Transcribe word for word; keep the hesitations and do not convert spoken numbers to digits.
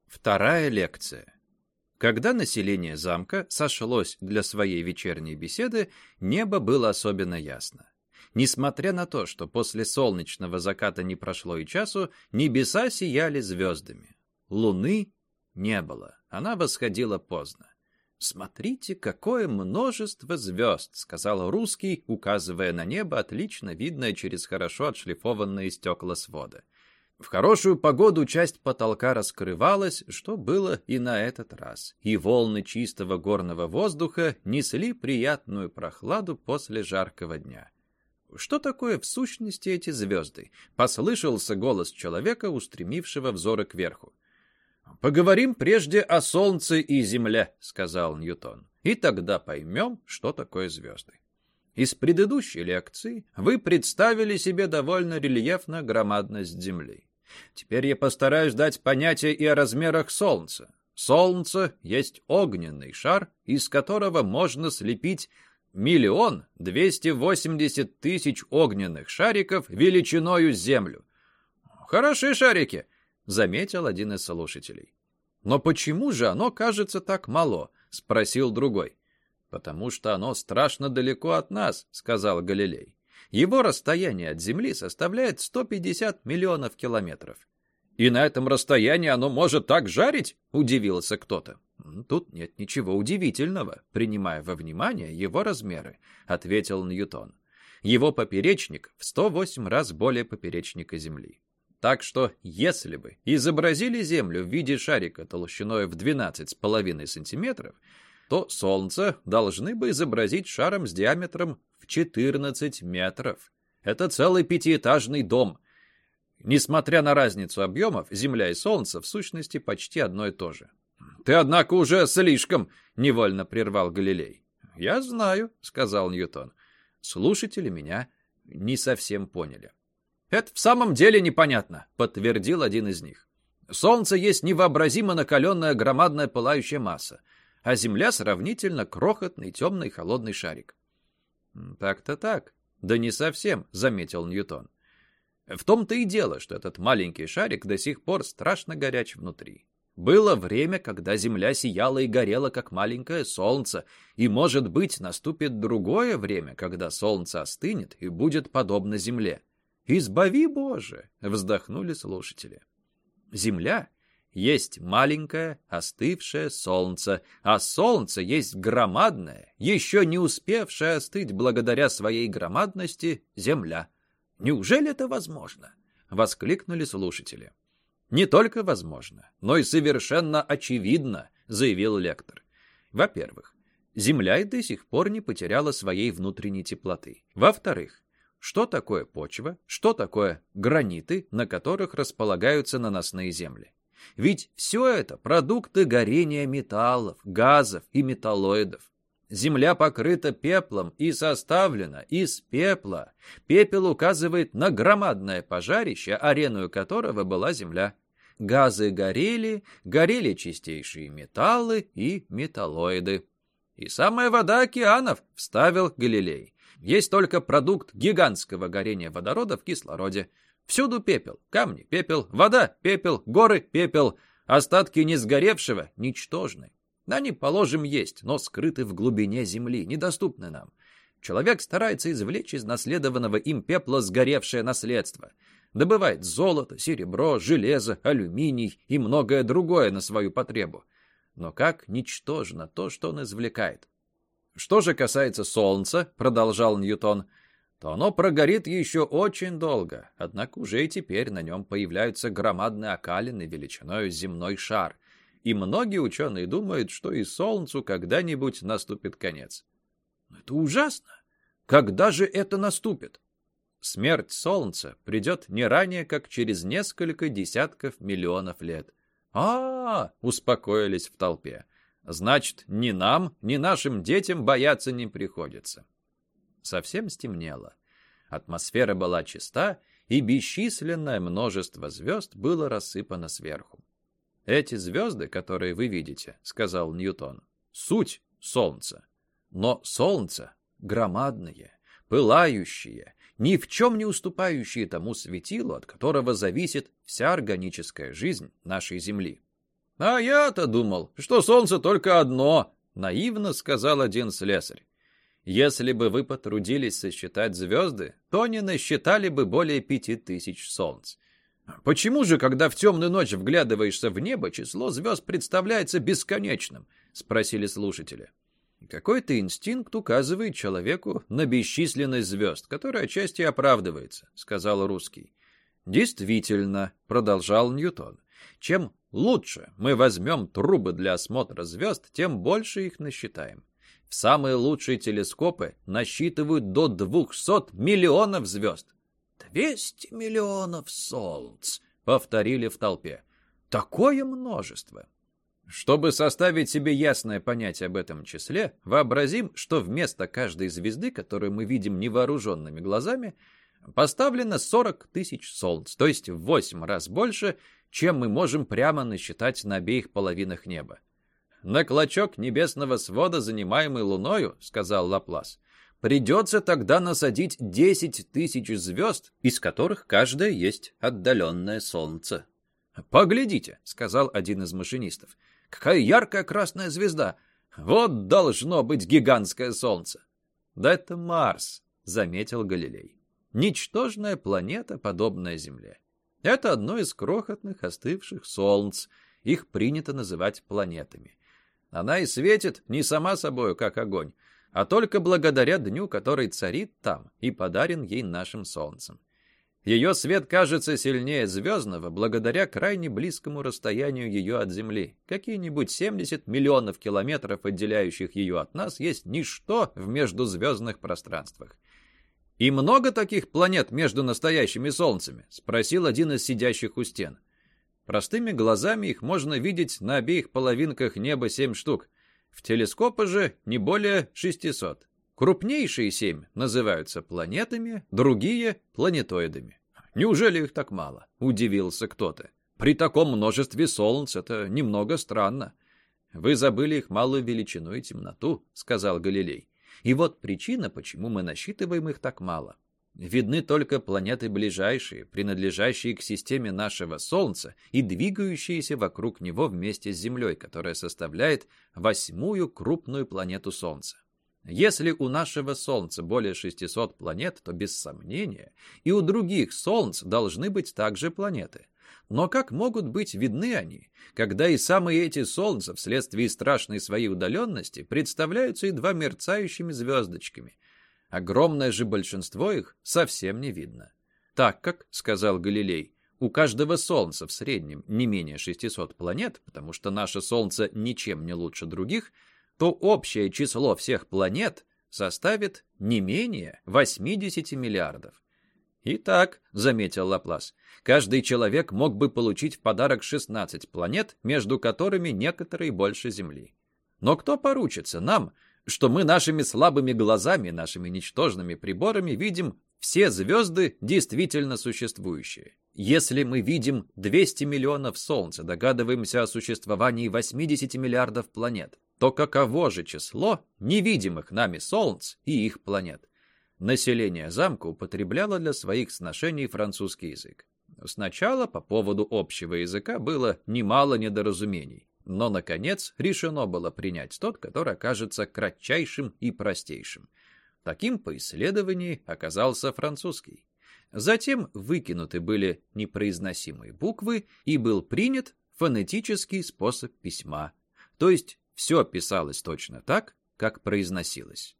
Вторая лекция. Когда население замка сошлось для своей вечерней беседы, небо было особенно ясно. Несмотря на то, что после солнечного заката не прошло и часу, небеса сияли звездами. Луны не было, она восходила поздно. «Смотрите, какое множество звезд!» — сказал русский, указывая на небо, отлично видное через хорошо отшлифованные стекла свода. В хорошую погоду часть потолка раскрывалась, что было и на этот раз, и волны чистого горного воздуха несли приятную прохладу после жаркого дня. «Что такое в сущности эти звезды?» — послышался голос человека, устремившего взоры кверху. «Поговорим прежде о Солнце и Земле», — сказал Ньютон, «и тогда поймем, что такое звезды. Из предыдущей лекции вы представили себе довольно рельефно громадность Земли. Теперь я постараюсь дать понятие и о размерах Солнца. Солнце есть огненный шар, из которого можно слепить миллион двести восемьдесят тысяч огненных шариков величиною с Землю. «Хороши шарики», — заметил один из слушателей. «Но почему же оно кажется так мало?» — спросил другой. «Потому что оно страшно далеко от нас», — сказал Галилей. «Его расстояние от Земли составляет сто пятьдесят миллионов километров». «И на этом расстоянии оно может так жарить?» — удивился кто-то. «Тут нет ничего удивительного, принимая во внимание его размеры», — ответил Ньютон. «Его поперечник в сто восемь раз более поперечника Земли. Так что, если бы изобразили Землю в виде шарика толщиной в двенадцать с половиной сантиметров, то Солнце должны бы изобразить шаром с диаметром в четырнадцать метров. Это целый пятиэтажный дом. Несмотря на разницу объемов, Земля и Солнце в сущности почти одно и то же». «Ты, однако, уже слишком!» — невольно прервал Галилей. «Я знаю», — сказал Ньютон. Слушатели меня не совсем поняли. «Это в самом деле непонятно», — подтвердил один из них. «Солнце есть невообразимо накаленная громадная пылающая масса, а Земля сравнительно крохотный темный холодный шарик». «Так-то так. Да не совсем», — заметил Ньютон. «В том-то и дело, что этот маленький шарик до сих пор страшно горяч внутри. Было время, когда Земля сияла и горела, как маленькое солнце, и, может быть, наступит другое время, когда солнце остынет и будет подобно Земле. Избави, Боже!» — вздохнули слушатели. Земля есть маленькое остывшее солнце, а солнце есть громадное, еще не успевшее остыть благодаря своей громадности, Земля. «Неужели это возможно?» — воскликнули слушатели. «Не только возможно, но и совершенно очевидно», — заявил лектор. «Во-первых, Земля и до сих пор не потеряла своей внутренней теплоты. Во-вторых, что такое почва, что такое граниты, на которых располагаются наносные земли? Ведь все это продукты горения металлов, газов и металлоидов. Земля покрыта пеплом и составлена из пепла. Пепел указывает на громадное пожарище, ареной которого была Земля. Газы горели, горели чистейшие металлы и металлоиды. И самая вода океанов, вставил Галилей. Есть только продукт гигантского горения водорода в кислороде. Всюду пепел, камни, пепел, вода, пепел, горы, пепел. Остатки несгоревшего ничтожны. Они, положим, есть, но скрыты в глубине земли, недоступны нам. Человек старается извлечь из наследованного им пепла сгоревшее наследство. Добывает золото, серебро, железо, алюминий и многое другое на свою потребу. Но как ничтожно то, что он извлекает. Что же касается Солнца, продолжал Ньютон, то оно прогорит еще очень долго, однако уже и теперь на нем появляются громадные окалины величиной земной шар, и многие ученые думают, что и Солнцу когда-нибудь наступит конец. Это ужасно! Когда же это наступит? Смерть Солнца придет не ранее, как через несколько десятков миллионов лет. А-а-а! Успокоились в толпе. Значит, ни нам, ни нашим детям бояться не приходится. Совсем стемнело. Атмосфера была чиста, и бесчисленное множество звезд было рассыпано сверху. «Эти звезды, которые вы видите, — сказал Ньютон, — суть Солнца. Но Солнце громадное, пылающее, ни в чем не уступающее тому светилу, от которого зависит вся органическая жизнь нашей Земли. «А я-то думал, что солнце только одно», — наивно сказал один слесарь. «Если бы вы потрудились сосчитать звезды, то не насчитали бы более пяти тысяч солнц». «Почему же, когда в темную ночь вглядываешься в небо, число звезд представляется бесконечным?» — спросили слушатели. «Какой-то инстинкт указывает человеку на бесчисленность звезд, которая отчасти оправдывается», — сказал русский. «Действительно», — продолжал Ньютон, — «чем лучше мы возьмем трубы для осмотра звезд, тем больше их насчитаем. В самые лучшие телескопы насчитывают до двухсот миллионов звезд». «Двести миллионов солнц», — повторили в толпе. «Такое множество». Чтобы составить себе ясное понятие об этом числе, вообразим, что вместо каждой звезды, которую мы видим невооруженными глазами, поставлено сорок тысяч солнц, то есть в восемь раз больше, чем мы можем прямо насчитать на обеих половинах неба. «На клочок небесного свода, занимаемый луною, — сказал Лаплас, — придется тогда насадить десять тысяч звезд, из которых каждая есть отдаленное солнце». «Поглядите, — сказал один из машинистов, — какая яркая красная звезда! Вот должно быть гигантское солнце!» «Да это Марс, — заметил Галилей. Ничтожная планета, подобная Земле. Это одно из крохотных остывших солнц. Их принято называть планетами. Она и светит не сама собою, как огонь, а только благодаря дню, который царит там и подарен ей нашим солнцем. Ее свет кажется сильнее звездного благодаря крайне близкому расстоянию ее от Земли. Какие-нибудь семьдесят миллионов километров, отделяющих ее от нас, есть ничто в междузвездных пространствах. «И много таких планет между настоящими солнцами?» — спросил один из сидящих у стен. «Простыми глазами их можно видеть на обеих половинках неба семь штук. В телескопы же не более шестисот. Крупнейшие семь называются планетами, другие — планетоидами». «Неужели их так мало?» — удивился кто-то. «При таком множестве солнц это немного странно». «Вы забыли их малую величину и темноту», — сказал Галилей. «И вот причина, почему мы насчитываем их так мало. Видны только планеты ближайшие, принадлежащие к системе нашего Солнца и двигающиеся вокруг него вместе с Землей, которая составляет восьмую крупную планету Солнца. Если у нашего Солнца более шестисот планет, то без сомнения и у других Солнц должны быть также планеты. Но как могут быть видны они, когда и самые эти Солнца вследствие страшной своей удаленности представляются едва мерцающими звездочками? Огромное же большинство их совсем не видно. Так как, — сказал Галилей, — у каждого Солнца в среднем не менее шестисот планет, потому что наше Солнце ничем не лучше других, то общее число всех планет составит не менее восьмидесяти миллиардов. «Итак, — заметил Лаплас, — каждый человек мог бы получить в подарок шестнадцать планет, между которыми некоторые больше Земли. Но кто поручится нам, что мы нашими слабыми глазами, нашими ничтожными приборами видим все звезды, действительно существующие? Если мы видим двести миллионов Солнц и догадываемся о существовании восьмидесяти миллиардов планет, то каково же число невидимых нами Солнц и их планет?» Население замка употребляло для своих сношений французский язык. Сначала по поводу общего языка было немало недоразумений, но, наконец, решено было принять тот, который окажется кратчайшим и простейшим. Таким по исследованию оказался французский. Затем выкинуты были непроизносимые буквы и был принят фонетический способ письма, то есть все писалось точно так, как произносилось.